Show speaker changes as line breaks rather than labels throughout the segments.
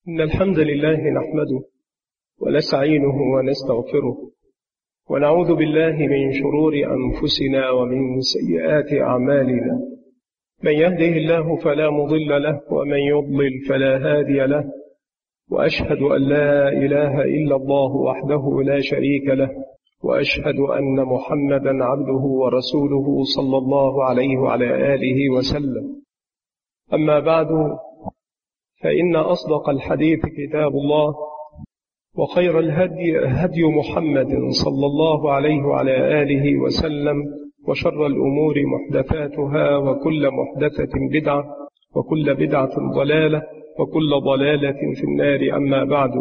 إن الحمد لله نحمده ونستعينه ونستغفره ونعوذ بالله من شرور أنفسنا ومن سيئات أعمالنا. من يهده الله فلا مضل له ومن يضلل فلا هادي له، وأشهد أن لا إله إلا الله وحده لا شريك له، وأشهد أن محمدا عبده ورسوله صلى الله عليه وعلى آله وسلم. أما بعد، فإن أصدق الحديث كتاب الله، وخير الهدي هدي محمد صلى الله عليه وعلى آله وسلم، وشر الأمور محدثاتها، وكل محدثة بدعة، وكل بدعة ضلالة، وكل ضلالة في النار. أما بعد،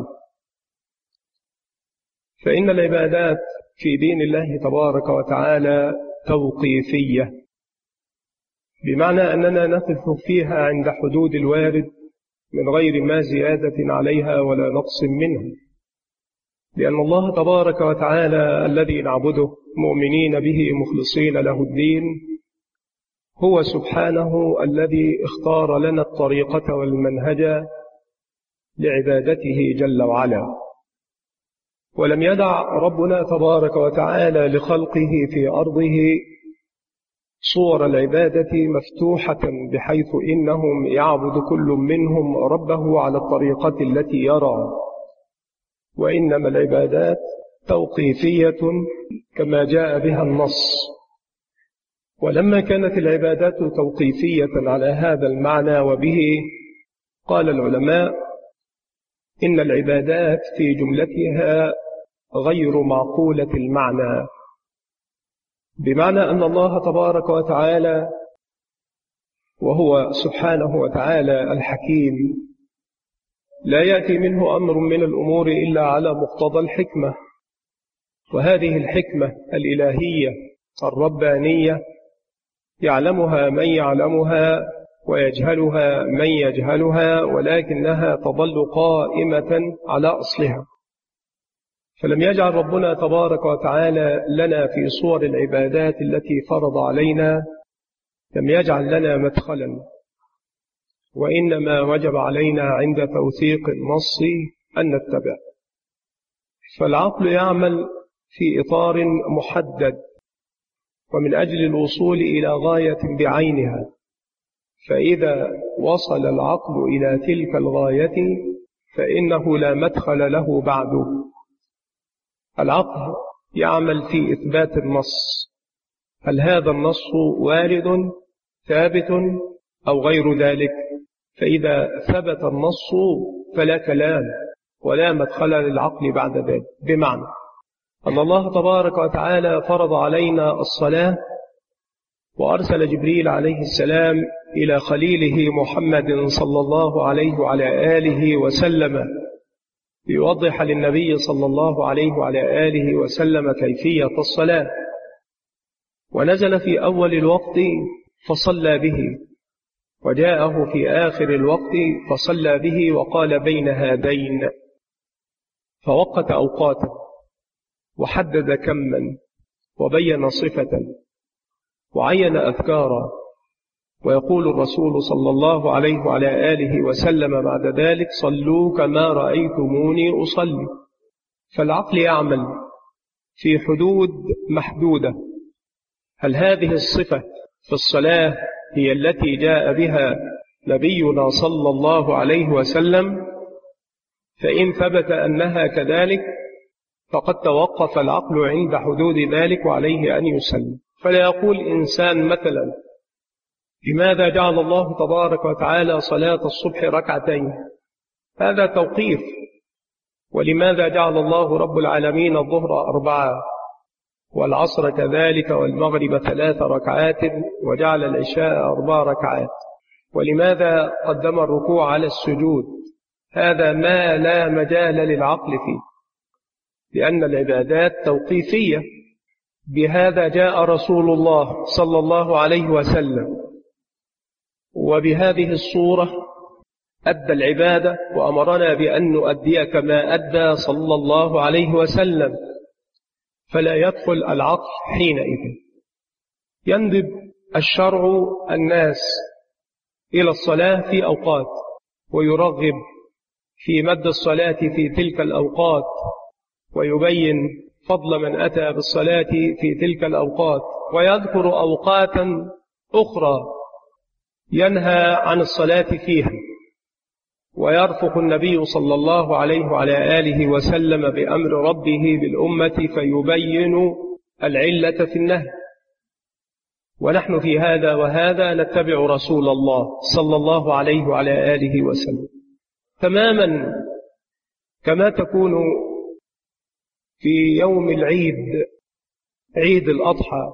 فإن العبادات في دين الله تبارك وتعالى توقيفية، بمعنى أننا نقف فيها عند حدود الوارد من غير ما زيادة عليها ولا نقص منها، لأن الله تبارك وتعالى الذي نعبده مؤمنين به مخلصين له الدين هو سبحانه الذي اختار لنا الطريقة والمنهج لعبادته جل وعلا. ولم يدع ربنا تبارك وتعالى لخلقه في أرضه صور العبادة مفتوحة بحيث إنهم يعبد كل منهم ربه على الطريقة التي يرى، وإنما العبادات توقيفية كما جاء بها النص. ولما كانت العبادات توقيفية على هذا المعنى، وبه قال العلماء إن العبادات في جملتها غير معقولة المعنى، بمعنى أن الله تبارك وتعالى وهو سبحانه وتعالى الحكيم لا يأتي منه أمر من الأمور إلا على مقتضى الحكمة، وهذه الحكمة الإلهية الربانية يعلمها من يعلمها ويجهلها من يجهلها، ولكنها تظل قائمة على أصلها. فلم يجعل ربنا تبارك وتعالى لنا في صور العبادات التي فرض علينا، لم يجعل لنا مدخلا، وإنما وجب علينا عند توثيق النص أن نتبع. فالعقل يعمل في إطار محدد، ومن أجل الوصول إلى غاية بعينها، فإذا وصل العقل إلى تلك الغاية فإنه لا مدخل له بعده. العقل يعمل في إثبات النص، هل هذا النص وارد ثابت أو غير ذلك؟ فإذا ثبت النص فلا كلام ولا مدخل للعقل بعد ذلك، بمعنى أن الله تبارك وتعالى فرض علينا الصلاة، وأرسل جبريل عليه السلام إلى خليله محمد صلى الله عليه وعلى آله وسلم ليوضح للنبي صلى الله عليه وعلى آله وسلم كيفية الصلاة، ونزل في أول الوقت فصلى به، وجاءه في آخر الوقت فصلى به، وقال بين هذين، فوقت أوقاتا وحدد كما وبين صفة وعين أذكارا. ويقول الرسول صلى الله عليه وعلى آله وسلم بعد ذلك: صلوا كما رأيتموني أصلي. فالعقل يعمل في حدود محدودة. هل هذه الصفة في الصلاة هي التي جاء بها نبينا صلى الله عليه وسلم؟ فإن ثبت أنها كذلك فقد توقف العقل عند حدود ذلك، وعليه أن يسلم. فلا يقول إنسان مثلا: لماذا جعل الله تبارك وتعالى صلاة الصبح ركعتين؟ هذا توقيف. ولماذا جعل الله رب العالمين الظهر 4 والعصر كذلك والمغرب 3 ركعات وجعل العشاء 4 ركعات؟ ولماذا قدم الركوع على السجود؟ هذا ما لا مجال للعقل فيه، لأن العبادات توقيفية. بهذا جاء رسول الله صلى الله عليه وسلم، وبهذه الصورة أدى العبادة، وأمرنا بأن نؤدي كما أدى صلى الله عليه وسلم. فلا يدخل العقل حينئذ. يندب الشرع الناس إلى الصلاة في أوقات، ويرغب في مد الصلاة في تلك الأوقات، ويبين فضل من أتى بالصلاة في تلك الأوقات، ويذكر أوقاتا أخرى ينهى عن الصلاة فيها. ويرفق النبي صلى الله عليه وعلى آله وسلم بأمر ربه بالأمة فيبين العلة في النهي. ونحن في هذا وهذا نتبع رسول الله صلى الله عليه وعلى آله وسلم تماما كما تكون في يوم العيد، عيد الأضحى،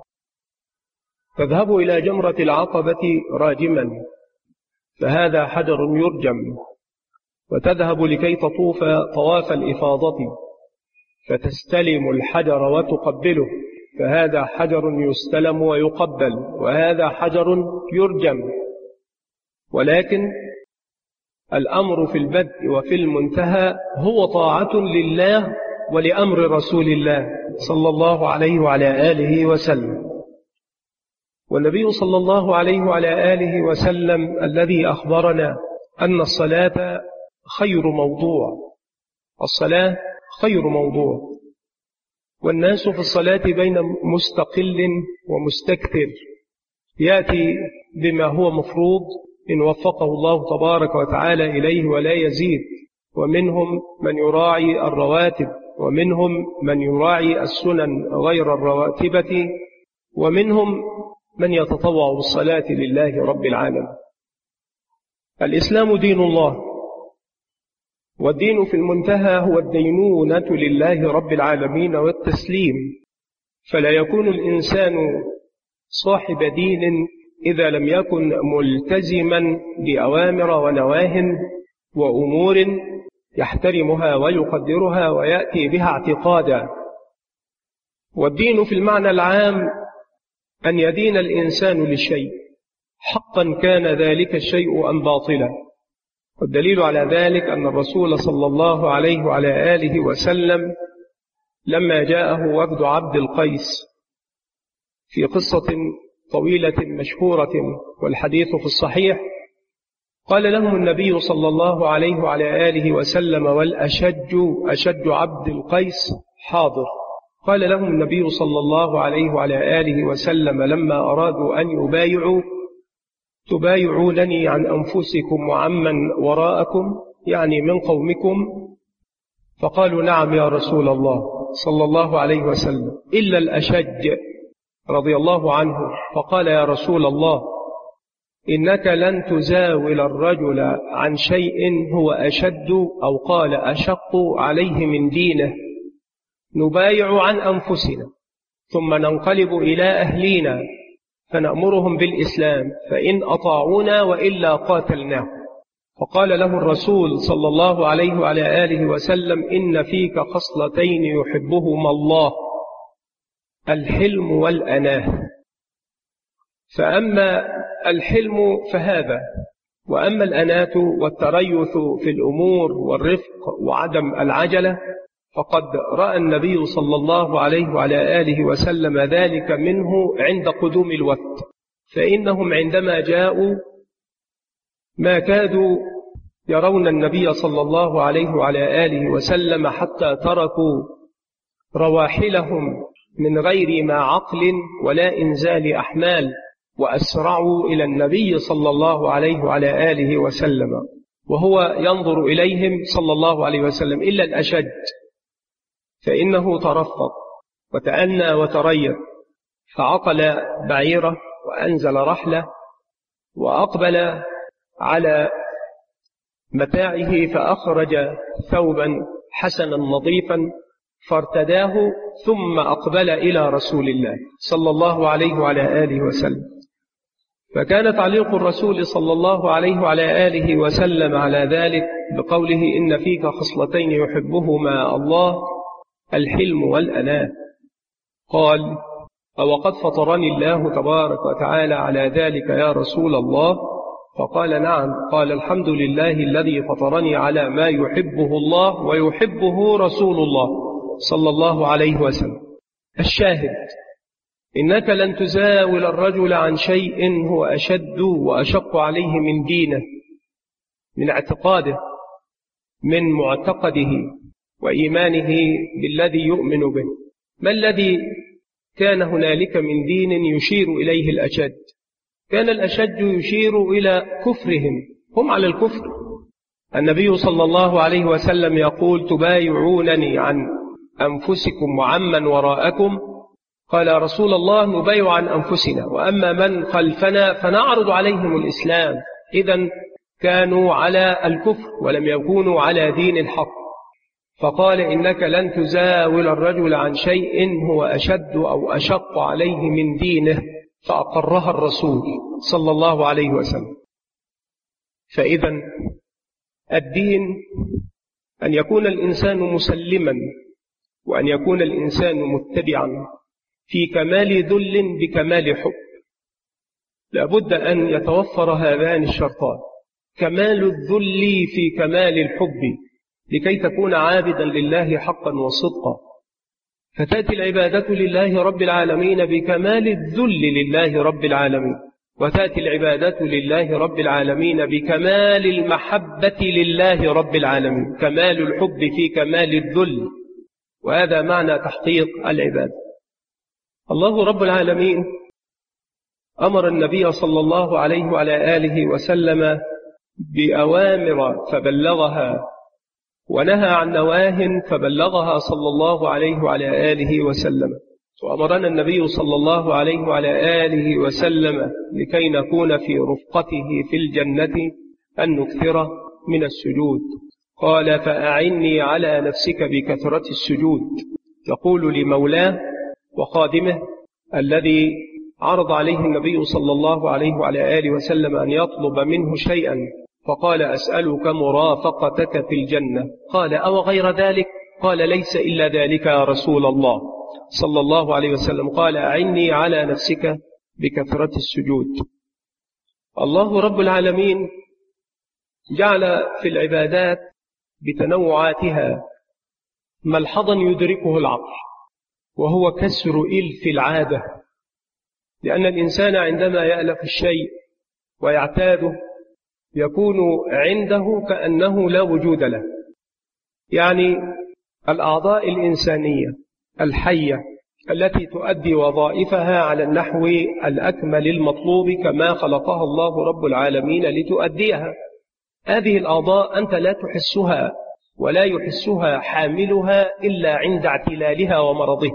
تذهب إلى جمرة العقبة راجما، فهذا حجر يرجم، وتذهب لكي تطوف طواف الإفاضة فتستلم الحجر وتقبله، فهذا حجر يستلم ويقبل، وهذا حجر يرجم. ولكن الأمر في البدء وفي المنتهى هو طاعة لله ولأمر رسول الله صلى الله عليه وعلى آله وسلم. والنبي صلى الله عليه وعلى آله وسلم الذي أخبرنا أن الصلاة خير موضوع، الصلاة خير موضوع، والناس في الصلاة بين مستقل ومستكثر، يأتي بما هو مفروض إن وفقه الله تبارك وتعالى إليه ولا يزيد، ومنهم من يراعي الرواتب، ومنهم من يراعي السنن غير الرواتبة، ومنهم من يتطوع بالصلاة لله رب العالمين. الإسلام دين الله، والدين في المنتهى هو الدينونة لله رب العالمين والتسليم، فلا يكون الإنسان صاحب دين إذا لم يكن ملتزما بأوامر ونواه وأمور يحترمها ويقدرها ويأتي بها اعتقادا. والدين في المعنى العام أن يدين الإنسان للشيء حقا كان ذلك الشيء أم باطلا. والدليل على ذلك أن الرسول صلى الله عليه وعلى آله وسلم لما جاءه وفد عبد القيس في قصة طويلة مشهورة والحديث في الصحيح، قال لهم النبي صلى الله عليه وعلى آله وسلم: والأشج عبد القيس حاضر. قال لهم النبي صلى الله عليه وعلى آله وسلم لما أرادوا أن يبايعوا: تبايعونني عن أنفسكم وعمن وراءكم، يعني من قومكم؟ فقالوا: نعم يا رسول الله صلى الله عليه وسلم، إلا الأشج رضي الله عنه. فقال: يا رسول الله، إنك لن تزاول الرجل عن شيء هو أشد أو قال أشق عليه من دينه، نبايع عن أنفسنا ثم ننقلب إلى أهلينا فنأمرهم بالإسلام، فإن أطاعونا وإلا قاتلناه. فقال له الرسول صلى الله عليه وعلى آله وسلم: إن فيك خصلتين يحبهما الله، الحلم والأناه. فأما الحلم فهذا، وأما الأناة والتريث في الأمور والرفق وعدم العجلة فقد رأى النبي صلى الله عليه وعلى آله وسلم ذلك منه عند قدوم الوفد، فإنهم عندما جاءوا ما كادوا يرون النبي صلى الله عليه وعلى آله وسلم حتى تركوا رواحلهم من غير ما عقل ولا إنزال أحمال، وأسرعوا إلى النبي صلى الله عليه وعلى آله وسلم وهو ينظر إليهم صلى الله عليه وسلم. إلا الأشد فإنه ترفق وتأنى وتريث، فعقل بعيره وأنزل رحله وأقبل على متاعه، فأخرج ثوبا حسنا نظيفا فارتداه، ثم أقبل إلى رسول الله صلى الله عليه وعلى آله وسلم. فكان تعليق الرسول صلى الله عليه وعلى آله وسلم على ذلك بقوله: إن فيك خصلتين يحبهما الله، الحلم والأناة. قال: أوقد فطرني الله تبارك وتعالى على ذلك يا رسول الله؟ فقال: نعم. قال: الحمد لله الذي فطرني على ما يحبه الله ويحبه رسول الله صلى الله عليه وسلم. الشاهد: إنك لن تزاول الرجل عن شيء هو أشد وأشق عليه من دينه، من اعتقاده، من معتقده وإيمانه بالذي يؤمن به. ما الذي كان هنالك من دين يشير إليه الأشد؟ كان الأشد يشير إلى كفرهم، هم على الكفر. النبي صلى الله عليه وسلم يقول: تبايعونني عن أنفسكم وعمن وراءكم؟ قال رسول الله: نبايع عن أنفسنا، وأما من خلفنا فنعرض عليهم الإسلام. إذن كانوا على الكفر ولم يكونوا على دين الحق. فقال: إنك لن تزاول الرجل عن شيء هو أشد أو أشق عليه من دينه، فأقرها الرسول صلى الله عليه وسلم. فإذا الدين أن يكون الإنسان مسلما، وأن يكون الإنسان متبعا في كمال ذل بكمال حب. لابد أن يتوفر هذان الشرطان: كمال الذل في كمال الحب، لكي تكون عابدا لله حقا وصدقا. فتأتي العبادة لله رب العالمين بكمال الذل لله رب العالمين، وتأتي العبادة لله رب العالمين بكمال المحبة لله رب العالمين، كمال الحب في كمال الذل. وهذا معنى تحقيق العبادة. الله رب العالمين أمر النبي صلى الله عليه وعلى آله وسلم بأوامر فبلغها، ونهى عن نواه فبلغها صلى الله عليه وعلى آله وسلم. وأمرنا النبي صلى الله عليه وعلى آله وسلم لكي نكون في رفقته في الجنة أن نكثر من السجود. قال: فأعني على نفسك بكثرة السجود. يقول لمولاه وخادمه الذي عرض عليه النبي صلى الله عليه وعلى آله وسلم أن يطلب منه شيئا، فقال: أسألك مرافقتك في الجنة. قال: أو غير ذلك؟ قال: ليس إلا ذلك يا رسول الله صلى الله عليه وسلم. قال: أعني على نفسك بكثرة السجود. الله رب العالمين جعل في العبادات بتنوعاتها ملحظا يدركه العقل، وهو كسر إلف العادة. لأن الإنسان عندما يألف الشيء ويعتاده يكون عنده كأنه لا وجود له. يعني الأعضاء الإنسانية الحية التي تؤدي وظائفها على النحو الأكمل المطلوب كما خلقها الله رب العالمين لتؤديها، هذه الأعضاء أنت لا تحسها ولا يحسها حاملها إلا عند اعتلالها ومرضها.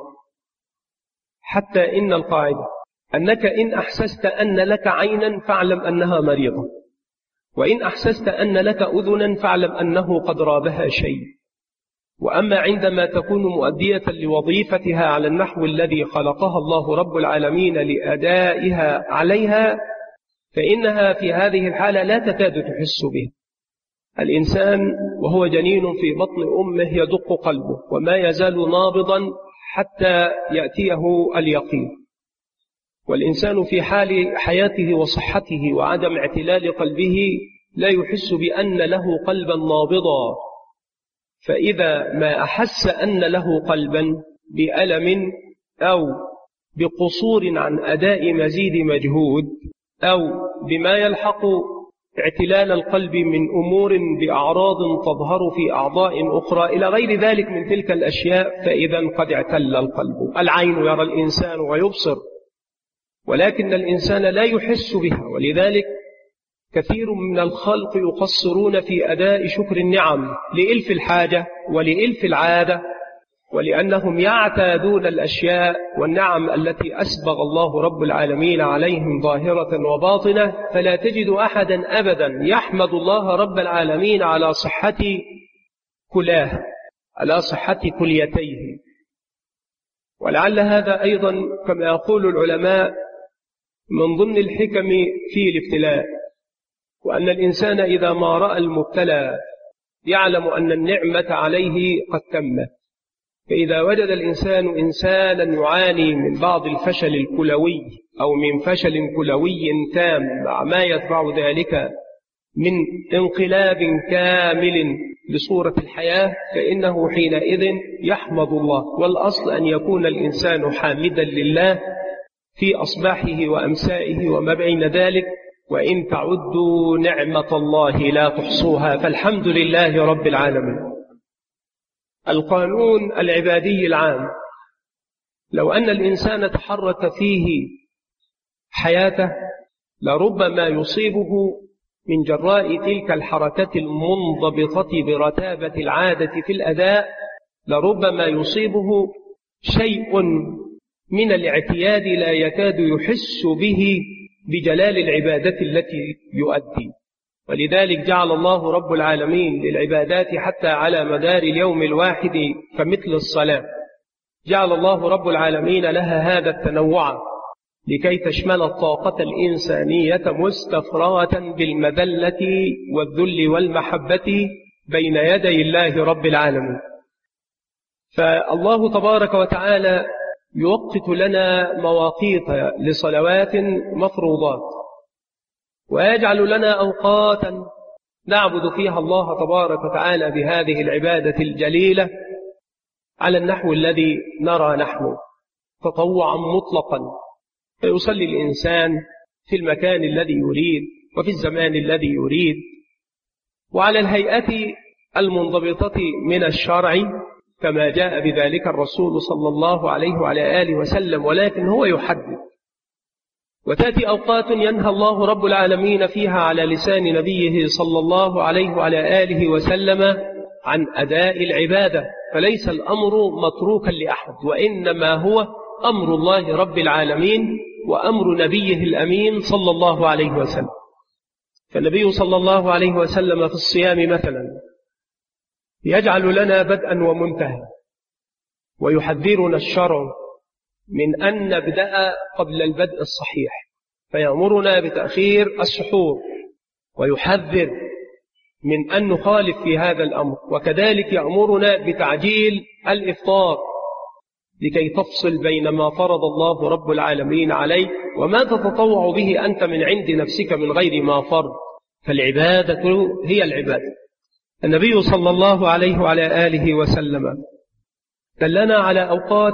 حتى إن القاعدة أنك إن أحسست أن لك عينا فاعلم أنها مريضة، وإن أحسست أن لك أذنا فاعلم أنه قد رابها شيء. وأما عندما تكون مؤدية لوظيفتها على النحو الذي خلقها الله رب العالمين لأدائها عليها، فإنها في هذه الحالة لا تكاد تحس بها. الإنسان وهو جنين في بطن أمه يدق قلبه وما يزال نابضا حتى يأتيه اليقين. والإنسان في حال حياته وصحته وعدم اعتلال قلبه لا يحس بأن له قلبا نابضا. فإذا ما أحس أن له قلبا بألم أو بقصور عن أداء مزيد مجهود أو بما يلحق اعتلال القلب من أمور بأعراض تظهر في أعضاء أخرى إلى غير ذلك من تلك الأشياء، فإذا قد اعتل القلب. العين يرى الإنسان ويبصر، ولكن الإنسان لا يحس بها. ولذلك كثير من الخلق يقصرون في أداء شكر النعم لإلف الحاجة ولإلف العادة، ولأنهم يعتادون الأشياء والنعم التي أسبغ الله رب العالمين عليهم ظاهرة وباطنة. فلا تجد أحدا أبدا يحمد الله رب العالمين على صحة كلاه، على صحة كليتيه. ولعل هذا أيضا كما يقول العلماء من ضمن الحكم في الابتلاء، وأن الإنسان إذا ما رأى المبتلى يعلم أن النعمة عليه قد تمت. فإذا وجد الإنسان إنسانا يعاني من بعض الفشل الكلوي أو من فشل كلوي تام مع ما يتبع ذلك من انقلاب كامل لصورة الحياة، فإنه حينئذ يحمد الله. والأصل أن يكون الإنسان حامدا لله في أصباحه وأمسائه وما بين ذلك، وإن تعدوا نعمة الله لا تحصوها، فالحمد لله رب العالمين. القانون العبادي العام، لو أن الإنسان تحرك فيه حياته لربما يصيبه من جراء تلك الحركة المنضبطة برتابة العادة في الأداء، لربما يصيبه شيء من الاعتياد لا يكاد يحس به بجلال العبادة التي يؤدي. ولذلك جعل الله رب العالمين للعبادات حتى على مدار اليوم الواحد كمثل الصلاة، جعل الله رب العالمين لها هذا التنوع لكي تشمل الطاقة الإنسانية مستفرغة بالمذلة والذل والمحبة بين يدي الله رب العالمين. فالله تبارك وتعالى يوقت لنا مواقيت لصلوات مفروضات، ويجعل لنا أوقاتا نعبد فيها الله تبارك وتعالى بهذه العبادة الجليلة على النحو الذي نرى نحن، تطوعا مطلقا، فيصلي الإنسان في المكان الذي يريد وفي الزمان الذي يريد وعلى الهيئة المنضبطة من الشرع كما جاء بذلك الرسول صلى الله عليه وعلى آله وسلم، ولكن هو يحدد. وتأتي أوقات ينهى الله رب العالمين فيها على لسان نبيه صلى الله عليه وعلى آله وسلم عن أداء العبادة، فليس الأمر متروكا لأحد، وإنما هو أمر الله رب العالمين وأمر نبيه الأمين صلى الله عليه وسلم. فالنبي صلى الله عليه وسلم في الصيام مثلا يجعل لنا بدءا ومنتهى، ويحذرنا الشرع من أن نبدأ قبل البدء الصحيح، فيأمرنا بتأخير السحور، ويحذر من أن نخالف في هذا الأمر، وكذلك يأمرنا بتعجيل الإفطار لكي تفصل بين ما فرض الله رب العالمين عليك وما تتطوع به أنت من عند نفسك من غير ما فرض. فالعبادة هي العبادة. النبي صلى الله عليه وعلى آله وسلم دلنا على أوقات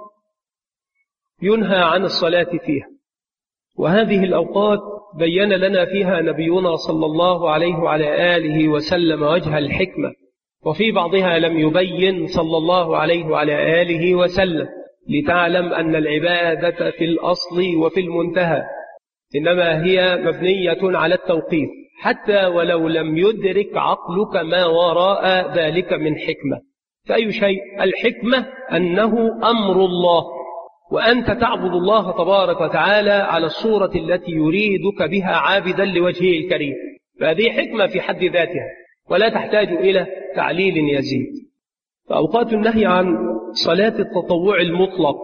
ينهى عن الصلاة فيها، وهذه الأوقات بين لنا فيها نبينا صلى الله عليه وعلى آله وسلم وجه الحكمة، وفي بعضها لم يبين صلى الله عليه وعلى آله وسلم، لتعلم أن العبادة في الأصل وفي المنتهى إنما هي مبنية على التوقيف، حتى ولو لم يدرك عقلك ما وراء ذلك من حكمة. فأي شيء؟ الحكمة أنه أمر الله، وأنت تعبد الله تبارك وتعالى على الصورة التي يريدك بها عابدا لوجهه الكريم، فهذه حكمة في حد ذاتها ولا تحتاج إلى تعليل يزيد. فأوقات النهي عن صلاة التطوع المطلق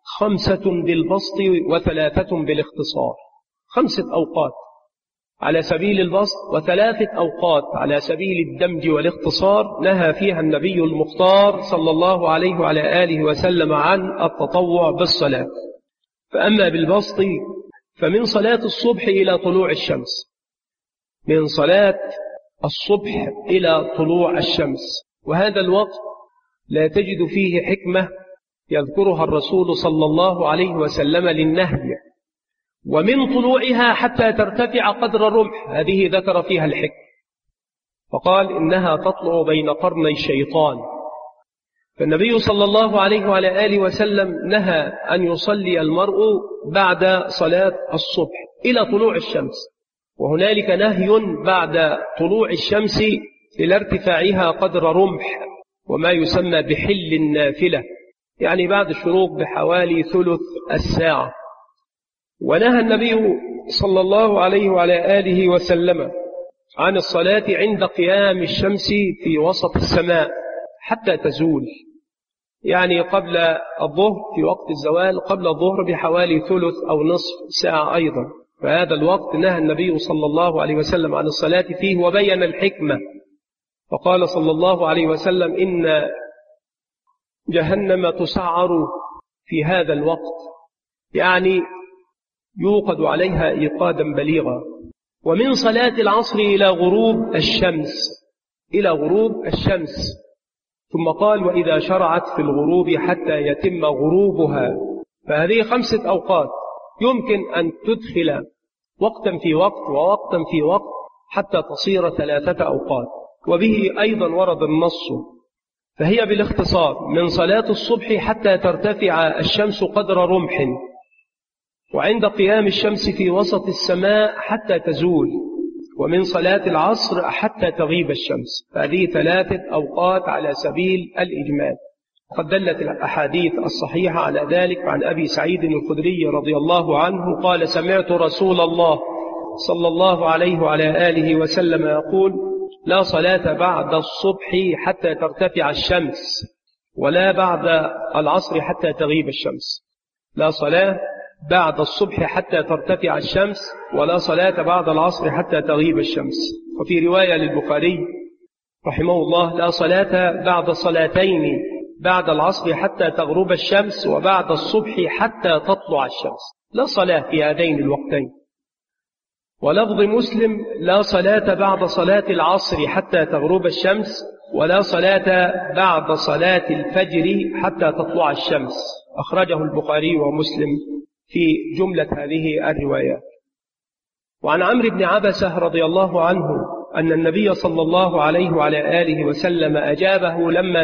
5 بالبسط و3 بالاختصار، 5 أوقات على سبيل البسط و3 أوقات على سبيل الدمج والاختصار نهى فيها النبي المختار صلى الله عليه وعلى آله وسلم عن التطوع بالصلاة. فأما بالبسط فمن صلاة الصبح إلى طلوع الشمس، من صلاة الصبح إلى طلوع الشمس، وهذا الوقت لا تجد فيه حكمة يذكرها الرسول صلى الله عليه وسلم للنهي. ومن طلوعها حتى ترتفع قدر الرمح، هذه ذكر فيها الحكمة، فقال إنها تطلع بين قرني الشيطان. فالنبي صلى الله عليه وعلى آله وسلم نهى أن يصلي المرء بعد صلاة الصبح إلى طلوع الشمس، وهنالك نهي بعد طلوع الشمس إلى ارتفاعها قدر رمح، وما يسمى بحل النافلة، يعني بعد الشروق بحوالي ثلث الساعة. ونهى النبي صلى الله عليه وعلى آله وسلم عن الصلاة عند قيام الشمس في وسط السماء حتى تزول، يعني قبل الظهر في وقت الزوال، قبل الظهر بحوالي ثلث أو نصف ساعة أيضا، فهذا الوقت نهى النبي صلى الله عليه وسلم عن الصلاة فيه وبين الحكمة، فقال صلى الله عليه وسلم إن جهنم تسعر في هذا الوقت، يعني يوقد عليها إيقادا بليغا. ومن صلاة العصر إلى غروب الشمس، إلى غروب الشمس، ثم قال وإذا شرعت في الغروب حتى يتم غروبها. فهذه 5 أوقات يمكن أن تدخل وقتا في وقت ووقتا في وقت حتى تصير 3 أوقات. وبه أيضا ورد النص. فهي بالاختصار من صلاة الصبح حتى ترتفع الشمس قدر رمح، وعند قيام الشمس في وسط السماء حتى تزول، ومن صلاة العصر حتى تغيب الشمس. فهذه 3 أوقات على سبيل الإجمال. قد دلت الأحاديث الصحيحة على ذلك. عن أبي سعيد الخدري رضي الله عنه قال: سمعت رسول الله صلى الله عليه وعلى آله وسلم يقول: لا صلاة بعد الصبح حتى ترتفع الشمس، ولا بعد العصر حتى تغيب الشمس. لا صلاة بعد الصبح حتى ترتفع الشمس، ولا صلاة بعد العصر حتى تغيب الشمس. وفي رواية للبخاري رحمه الله: لا صلاة بعد صلاتين بعد العصر حتى تغرب الشمس، وبعد الصبح حتى تطلع الشمس. لا صلاة في هذين الوقتين. ولفظ مسلم: لا صلاة بعد صلاة العصر حتى تغرب الشمس، ولا صلاة بعد صلاة الفجر حتى تطلع الشمس. أخرجه البخاري ومسلم في جملة هذه الروايات. وعن عمرو بن عبسة رضي الله عنه أن النبي صلى الله عليه وعلى آله وسلم أجابه لما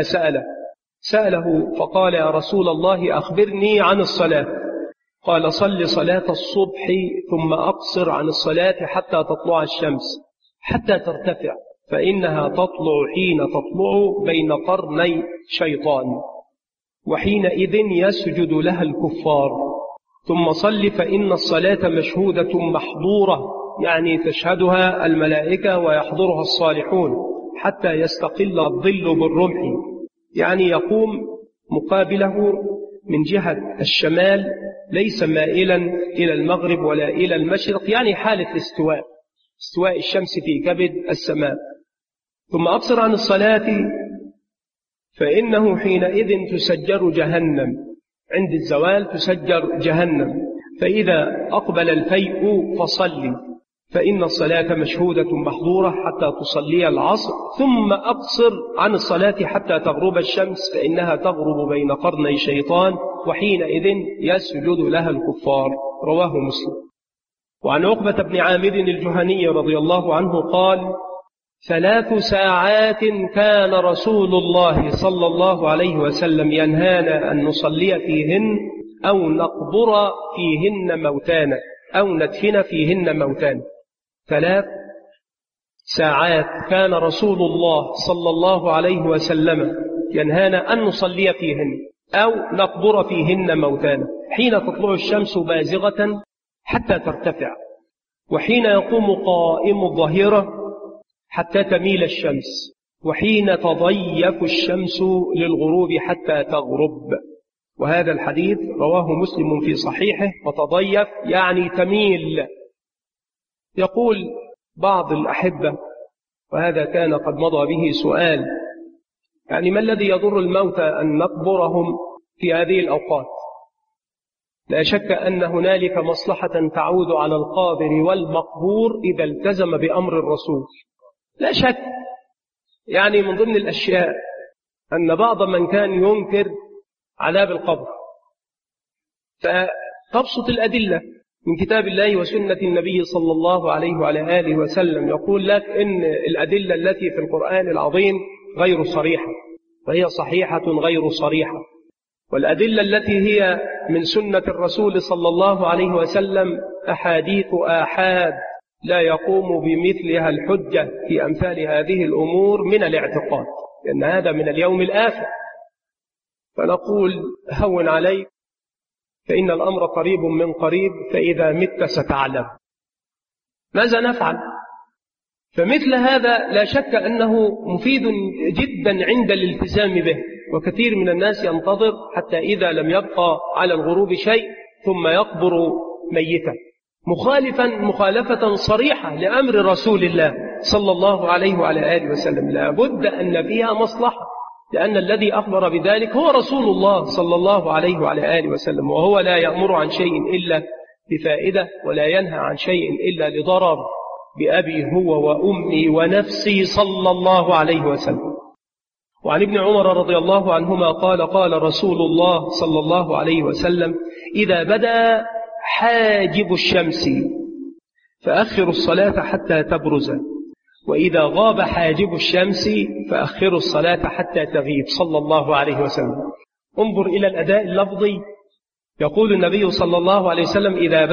سأله فقال: يا رسول الله أخبرني عن الصلاة. قال: صل صلاة الصبح ثم أقصر عن الصلاة حتى تطلع الشمس حتى ترتفع، فإنها تطلع حين تطلع بين قرني شيطان، وحينئذ يسجد لها الكفار. ثم صل فإن الصلاة مشهودة محظورة، يعني تشهدها الملائكة ويحضرها الصالحون، حتى يستقل الظل بالرمح، يعني يقوم مقابله من جهة الشمال، ليس مائلا إلى المغرب ولا إلى المشرق، يعني حالة استواء الشمس في كبد السماء. ثم أقصر عن الصلاة فإنه حينئذ تسجر جهنم، عند الزوال تسجر جهنم. فإذا أقبل الفيء فصلي، فإن الصلاة مشهودة محظورة حتى تصلي العصر. ثم أقصر عن الصلاة حتى تغرب الشمس، فإنها تغرب بين قرني شيطان، وحينئذ يسجد لها الكفار. رواه مسلم. وعن عقبة بن عامر الجهني رضي الله عنه قال: 3 ساعات كان رسول الله صلى الله عليه وسلم ينهانا أن نصلي فيهن أو نقبر فيهن موتانا أو ندفن فيهن موتانا. 3 ساعات كان رسول الله صلى الله عليه وسلم ينهانا أن نصلي فيهن أو نقبر فيهن موتانا: حين تطلع الشمس بازغة حتى ترتفع، وحين يقوم قائم الظهيرة حتى تميل الشمس، وحين تضيف الشمس للغروب حتى تغرب. وهذا الحديث رواه مسلم في صحيحه. وتضيف يعني تميل. يقول بعض الأحبة، وهذا كان قد مضى به سؤال، يعني ما الذي يضر الموتى أن نقبرهم في هذه الأوقات؟ لا شك أن هنالك مصلحة تعود على القابر والمقبور إذا التزم بأمر الرسول، لا شك. يعني من ضمن الأشياء أن بعض من كان ينكر عذاب القبر، فتبسط الأدلة من كتاب الله وسنة النبي صلى الله عليه وعلى آله وسلم، يقول لك إن الأدلة التي في القرآن العظيم غير صريحة، وهي صحيحة غير صريحة. والأدلة التي هي من سنة الرسول صلى الله عليه وسلم أحاديث آحاد لا يقوم بمثلها الحجة في أمثال هذه الأمور من الاعتقاد، لأن هذا من اليوم الآخر. فنقول هون عليك، فإن الأمر قريب من قريب، فإذا مت ستعلم. ماذا نفعل؟ فمثل هذا لا شك أنه مفيد جدا عند الالتزام به، وكثير من الناس ينتظر حتى إذا لم يبقى على الغروب شيء ثم يقبر ميتا، مخالفة صريحة لأمر رسول الله صلى الله عليه وعلى آله وسلم. لا بد أن فيها مصلحة، لأن الذي أخبر بذلك هو رسول الله صلى الله عليه وعلى آله وسلم، وهو لا يأمر عن شيء إلا بفائدة، ولا ينهى عن شيء إلا لضرر، بأبي هو وأمي ونفسي صلى الله عليه وسلم. وعن ابن عمر رضي الله عنهما قال: قال رسول الله صلى الله عليه وسلم: إذا بدا حاجب الشمس فأخروا الصلاة حتى تبرز، وإذا غاب حاجب الشمس فأخروا الصلاة حتى تغيب، صلى الله عليه وسلم. انظر إلى الأداء اللفظي. يقول النبي صلى الله عليه وسلم إذا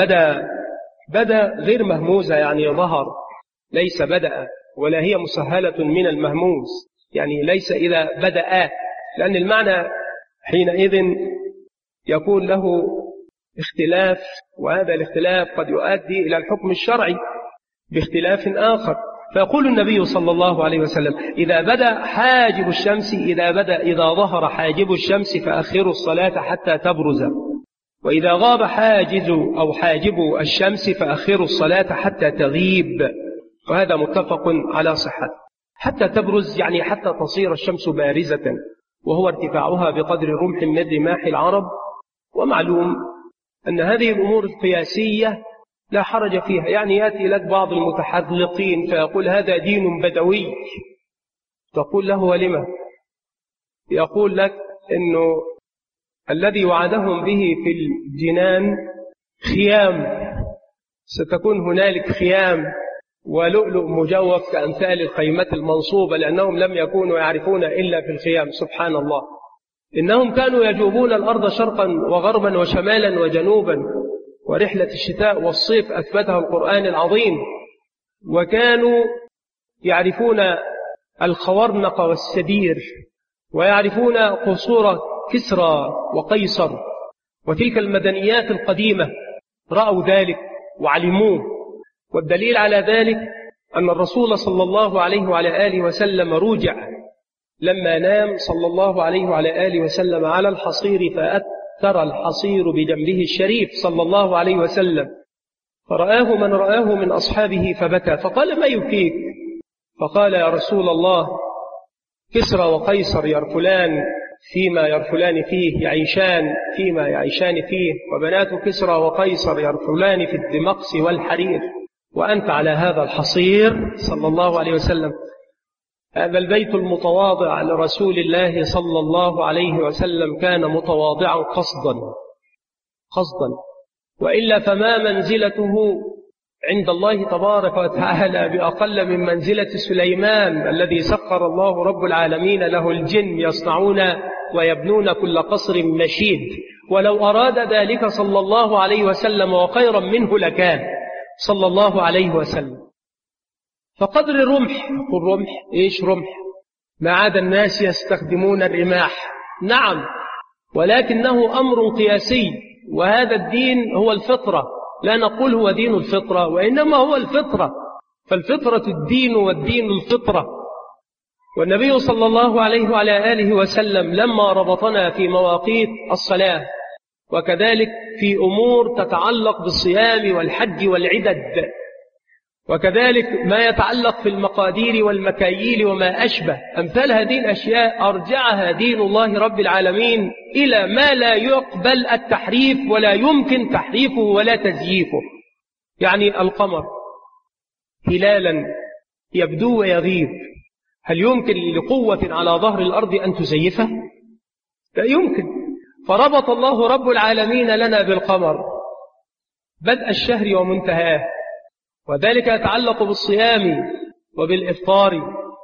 بدأ غير مهموزة، يعني ظهر، ليس بدأ، ولا هي مسهلة من المهموز، يعني ليس إذا بدأ، لأن المعنى حينئذ يكون له اختلاف، وهذا الاختلاف قد يؤدي إلى الحكم الشرعي باختلاف آخر. فيقول النبي صلى الله عليه وسلم إذا بدأ حاجب الشمس، إذا ظهر حاجب الشمس فأخروا الصلاة حتى تبرز، وإذا غاب حاجب الشمس فأخروا الصلاة حتى تغيب، وهذا متفق على صحته. حتى تبرز يعني حتى تصير الشمس بارزة، وهو ارتفاعها بقدر رمح من رماح العرب. ومعلوم أن هذه الأمور القياسية لا حرج فيها، يعني يأتي لك بعض المتحذلقين فيقول هذا دين بدوي، تقول له ولما؟ يقول لك إنه الذي وعدهم به في الجنان خيام، ستكون هنالك خيام ولؤلؤ مجوف كأمثال الخيمة المنصوبة، لأنهم لم يكونوا يعرفون إلا في الخيام. سبحان الله، إنهم كانوا يجوبون الأرض شرقا وغربا وشمالا وجنوبا، ورحلة الشتاء والصيف أثبتها القرآن العظيم، وكانوا يعرفون الخورنق والسدير، ويعرفون قصور كسرى وقيصر، وتلك المدنيات القديمة رأوا ذلك وعلموه. والدليل على ذلك أن الرسول صلى الله عليه وعلى آله وسلم رجع لما نام صلى الله عليه وعلى آله وسلم على الحصير، فأثر الحصير بجنبه الشريف صلى الله عليه وسلم، فرآه من رآه من أصحابه فبكى، فقال ما يبكيك؟ فقال يا رسول الله كسرى وقيصر يرفلان فيما يرفلان فيه، يعيشان فيما يعيشان فيه، وبنات كسرى وقيصر يرفلان في الدمقس والحرير، وأنت على هذا الحصير صلى الله عليه وسلم. هذا البيت المتواضع لرسول الله صلى الله عليه وسلم كان متواضعا قصدا، وإلا فما منزلته عند الله تبارك وتعالى بأقل من منزلة سليمان الذي سخر الله رب العالمين له الجن يصنعون ويبنون كل قصر مشيد، ولو أراد ذلك صلى الله عليه وسلم وخيرا منه لكان صلى الله عليه وسلم. فقدر الرمح، الرمح إيش رمح؟ ما عاد الناس يستخدمون الرماح، نعم، ولكنه أمر قياسي، وهذا الدين هو الفطرة، لا نقول هو دين الفطرة، وإنما هو الفطرة، فالفطرة الدين والدين الفطرة. والنبي صلى الله عليه وعلى آله وسلم لما ربطنا في مواقيت الصلاة، وكذلك في أمور تتعلق بالصيام والحج والعدد، وكذلك ما يتعلق في المقادير والمكاييل وما أشبه أمثال هذه الأشياء، أرجعها دين الله رب العالمين إلى ما لا يقبل التحريف ولا يمكن تحريفه ولا تزييفه. يعني القمر هلالا يبدو ويغيب، هل يمكن لقوة على ظهر الأرض أن تزيفه؟ لا يمكن. فربط الله رب العالمين لنا بالقمر بدء الشهر ومنتهاه، وذلك يتعلق بالصيام وبالإفطار،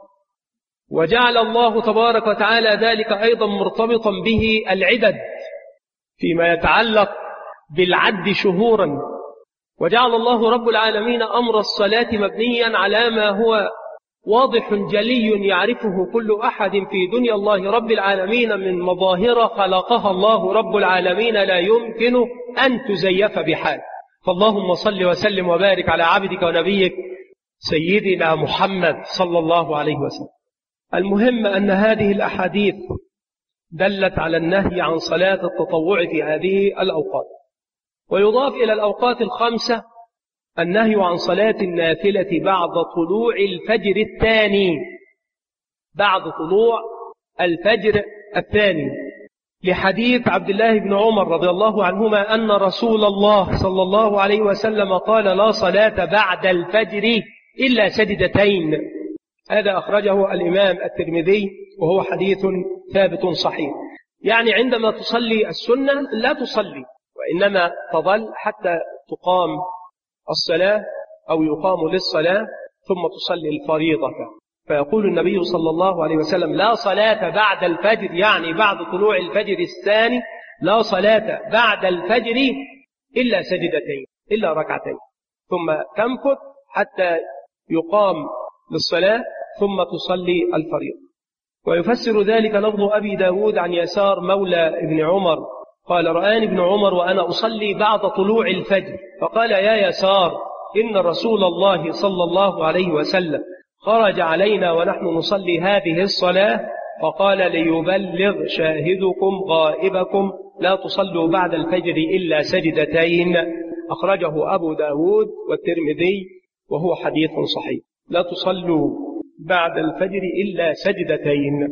وجعل الله تبارك وتعالى ذلك أيضا مرتبطا به العدد فيما يتعلق بالعد شهورا، وجعل الله رب العالمين أمر الصلاة مبنيا على ما هو واضح جلي يعرفه كل أحد في دنيا الله رب العالمين من مظاهر خلقها الله رب العالمين لا يمكن أن تزيف بحال. فاللهم صل وسلم وبارك على عبدك ونبيك سيدنا محمد صلى الله عليه وسلم. المهم أن هذه الأحاديث دلت على النهي عن صلاة التطوع في هذه الأوقات، ويضاف إلى الأوقات الخمسة النهي عن صلاة النافلة بعد طلوع الفجر الثاني، بعد طلوع الفجر الثاني، لحديث عبد الله بن عمر رضي الله عنهما أن رسول الله صلى الله عليه وسلم قال لا صلاة بعد الفجر إلا سجدتين. هذا أخرجه الإمام الترمذي وهو حديث ثابت صحيح. يعني عندما تصلي السنة لا تصلي، وإنما تظل حتى تقام الصلاة أو يقام للصلاة ثم تصلي الفريضة. فيقول النبي صلى الله عليه وسلم: لا صلاة بعد الفجر، يعني بعد طلوع الفجر الثاني، لا صلاة بعد الفجر إلا سجدتين، إلا ركعتين، ثم تمكث حتى يقام للصلاة ثم تصلي الفريضة. ويفسر ذلك لفظ أبي داود عن يسار مولى ابن عمر قال: رآني ابن عمر وأنا أصلي بعد طلوع الفجر، فقال: يا يسار، إن رسول الله صلى الله عليه وسلم خرج علينا ونحن نصلي هذه الصلاة فقال: ليبلغ شاهدكم غائبكم، لا تصلوا بعد الفجر إلا سجدتين. أخرجه أبو داود والترمذي وهو حديث صحيح. لا تصلوا بعد الفجر إلا سجدتين.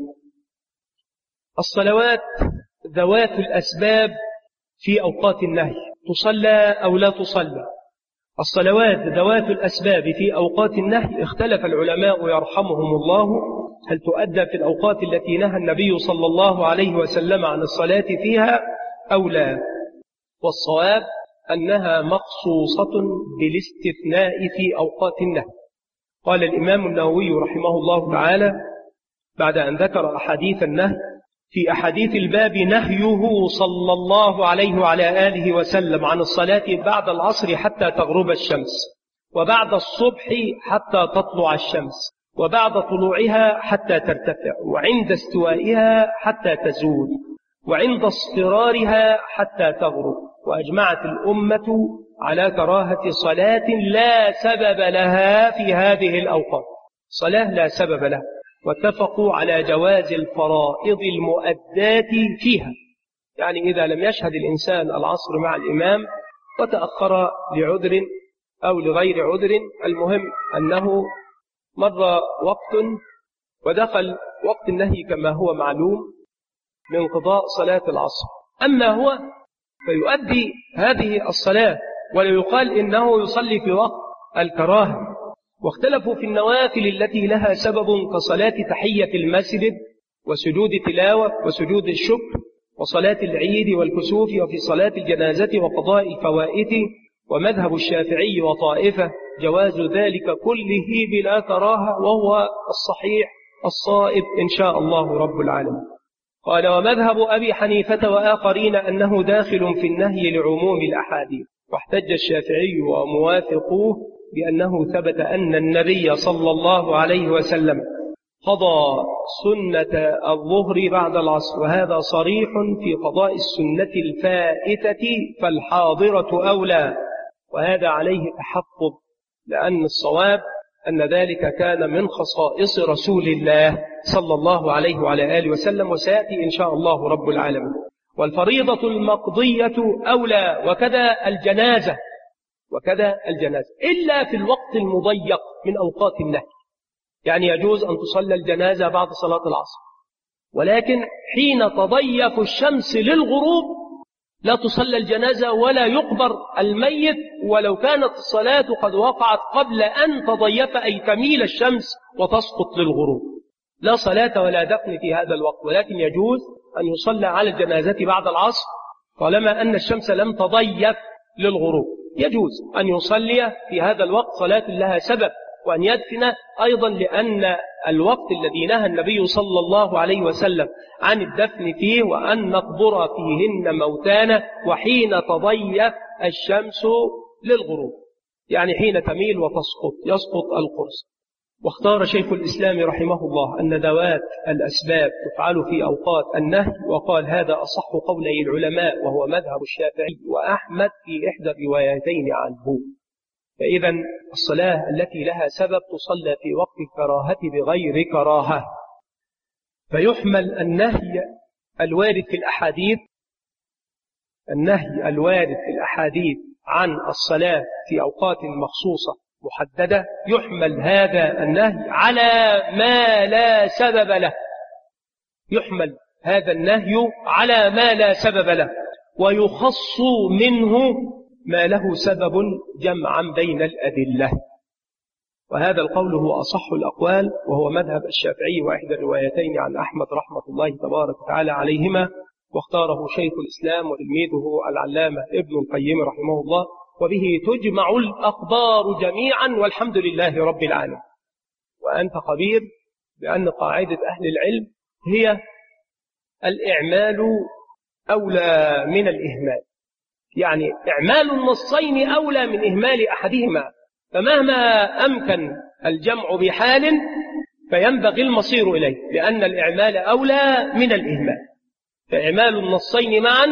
الصلوات ذوات الأسباب في أوقات النهي تصلى أو لا تصلى. الصلوات ذوات الأسباب في أوقات النهي اختلف العلماء يرحمهم الله هل تؤدى في الأوقات التي نهى النبي صلى الله عليه وسلم عن الصلاة فيها أو لا. والصواب أنها مخصوصة بالاستثناء في أوقات النهي. قال الإمام النووي رحمه الله تعالى بعد أن ذكر أحاديث النهي: في أحاديث الباب نهيه صلى الله عليه وعلى آله وسلم عن الصلاة بعد العصر حتى تغرب الشمس، وبعد الصبح حتى تطلع الشمس، وبعد طلوعها حتى ترتفع، وعند استوائها حتى تزول، وعند اصفرارها حتى تغرب. وأجمعت الأمة على كراهة صلاة لا سبب لها في هذه الأوقات، صلاة لا سبب لها، واتفقوا على جواز الفرائض المؤدات فيها. يعني إذا لم يشهد الإنسان العصر مع الإمام وتأخر لعذر أو لغير عذر، المهم أنه مر وقت ودخل وقت النهي كما هو معلوم من قضاء صلاة العصر، أما هو فيؤدي هذه الصلاة ولا يقال إنه يصلي في وقت الكراهة. واختلفوا في النوافل التي لها سبب كصلاة تحية المسجد وسجود تلاوة وسجود الشكر وصلاة العيد والكسوف وفي صلاة الجنازة وقضاء الفوائت. ومذهب الشافعي وطائفة جواز ذلك كله بلا كراهة، وهو الصحيح الصائب إن شاء الله رب العالمين. قال: ومذهب أبي حنيفة وآخرين أنه داخل في النهي لعموم الأحاديث. واحتج الشافعي وموافقوه بأنه ثبت أن النبي صلى الله عليه وسلم قضى سنة الظهر بعد العصر، وهذا صريح في قضاء السنة الفائتة فالحاضرة أولى، وهذا عليه تحفظ، لأن الصواب أن ذلك كان من خصائص رسول الله صلى الله عليه وعلى آله وسلم، وسيأتي إن شاء الله رب العالمين. والفريضة المقضية أولى، وكذا الجنازة، إلا في الوقت المضيق من أوقات النهي. يعني يجوز أن تصلى الجنازة بعد صلاة العصر، ولكن حين تضيف الشمس للغروب لا تصلى الجنازة ولا يقبر الميت ولو كانت الصلاة قد وقعت قبل أن تضيف، أي تميل الشمس وتسقط للغروب. لا صلاة ولا دفن في هذا الوقت، ولكن يجوز أن يصلى على الجنازة بعد العصر طالما أن الشمس لم تضيف للغروب. يجوز أن يصلي في هذا الوقت صلاة لها سبب، وأن يدفن أيضا، لأن الوقت الذي نهى النبي صلى الله عليه وسلم عن الدفن فيه وأن نقبر فيهن موتانا وحين تضيف الشمس للغروب، يعني حين تميل يسقط القرص. واختار شيخ الإسلام رحمه الله أن ذوات الأسباب تفعل في أوقات النهي، وقال هذا أصح قولي العلماء، وهو مذهب الشافعي وأحمد في إحدى الروايتين عنه. فإذا الصلاة التي لها سبب تصلى في وقت الكراهة بغير كراهة. فيحمل النهي الوارد في الأحاديث عن الصلاة في أوقات مخصوصة محددة، يحمل هذا النهي على ما لا سبب له، يحمل هذا النهي على ما لا سبب له، ويخص منه ما له سبب جمعا بين الأدلة. وهذا القول هو أصح الأقوال، وهو مذهب الشافعي وإحدى الروايتين عن أحمد رحمة الله تبارك وتعالى عليهما، واختاره شيخ الإسلام وتلميذه العلامة ابن القيم رحمه الله، وبه تجمع الأخبار جميعا، والحمد لله رب العالمين. وأنت خبير بأن قاعدة أهل العلم هي الإعمال أولى من الإهمال، يعني إعمال النصين أولى من إهمال أحدهما، فمهما أمكن الجمع بحال فينبغي المصير إليه، لأن الإعمال أولى من الإهمال، فإعمال النصين معا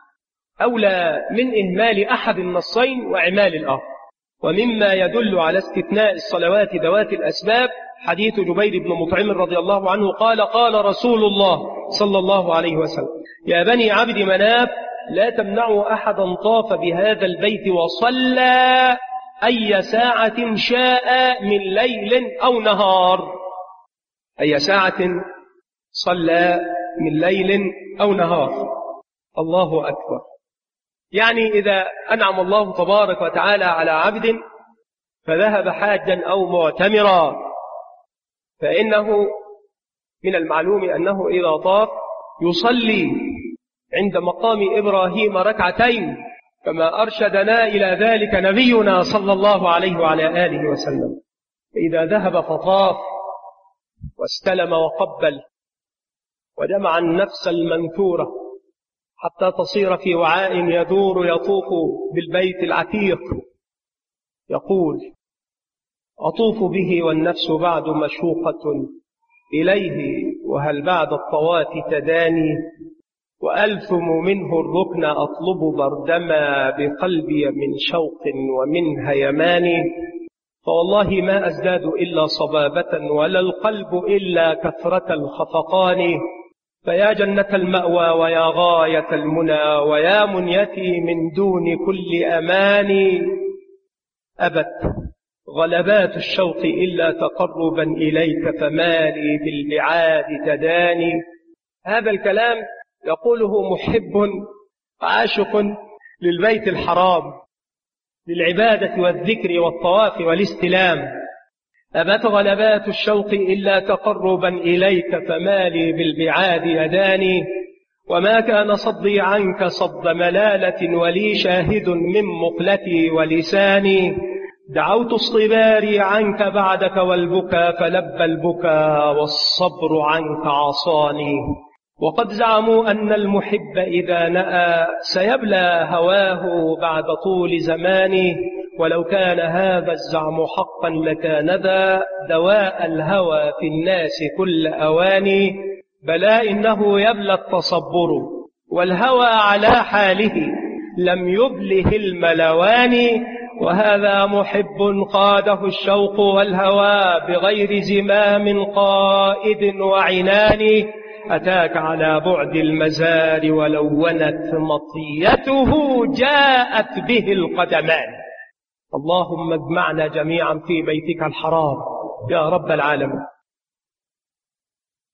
أولى من إهمال أحد النصين وإعمال الآخر. ومما يدل على استثناء الصلوات ذوات الأسباب حديث جبير بن مطعم رضي الله عنه قال: قال رسول الله صلى الله عليه وسلم: يا بني عبد مناف لا تمنعوا أحدا طاف بهذا البيت وصلى أي ساعة شاء من ليل أو نهار. أي ساعة صلى من ليل أو نهار. الله أكبر. يعني إذا أنعم الله تبارك وتعالى على عبد فذهب حاجا أو معتمرا، فإنه من المعلوم أنه إذا طاف يصلي عند مقام إبراهيم ركعتين، كما أرشدنا إلى ذلك نبينا صلى الله عليه وعلى آله وسلم. فإذا ذهب فطاف واستلم وقبل وجمع النفس المنثورة حتى تصير في وعاء يدور يطوف بالبيت العتيق، يقول: أطوف به والنفس بعد مشوقة إليه، وهل بعد الطواف تداني، وألثم منه الركن أطلب بردما بقلبي من شوق ومن هيمان، فوالله ما أزداد إلا صبابة ولا القلب إلا كثرة الخفقان، فيا جنة المأوى ويا غاية المنى ويا منيتي من دون كل أمان، أبت غلبات الشوق إلا تقربا إليك فمالي بالبعاد تداني. هذا الكلام يقوله محب عاشق للبيت الحرام، للعبادة والذكر والطواف والاستلام. أبت غلبات الشوق إلا تقربا إليك فمالي بالبعاد يداني، وما كان صدي عنك صد ملالة ولي شاهد من مقلتي ولساني، دعوت اصطباري عنك بعدك والبكى فلبى البكى والصبر عنك عصاني، وقد زعموا أن المحب إذا نأى سيبلى هواه بعد طول زمان، ولو كان هذا الزعم حقا لكان ذا دواء الهوى في الناس كل أواني، بلى إنه يبلى التصبر والهوى على حاله لم يبله الملوان، وهذا محب قاده الشوق والهوى بغير زمام قائد وعنان، أتاك على بعد المزار ولونت مطيته جاءت به القدمان. اللهم اجمعنا جميعا في بيتك الحرام يا رب العالمين.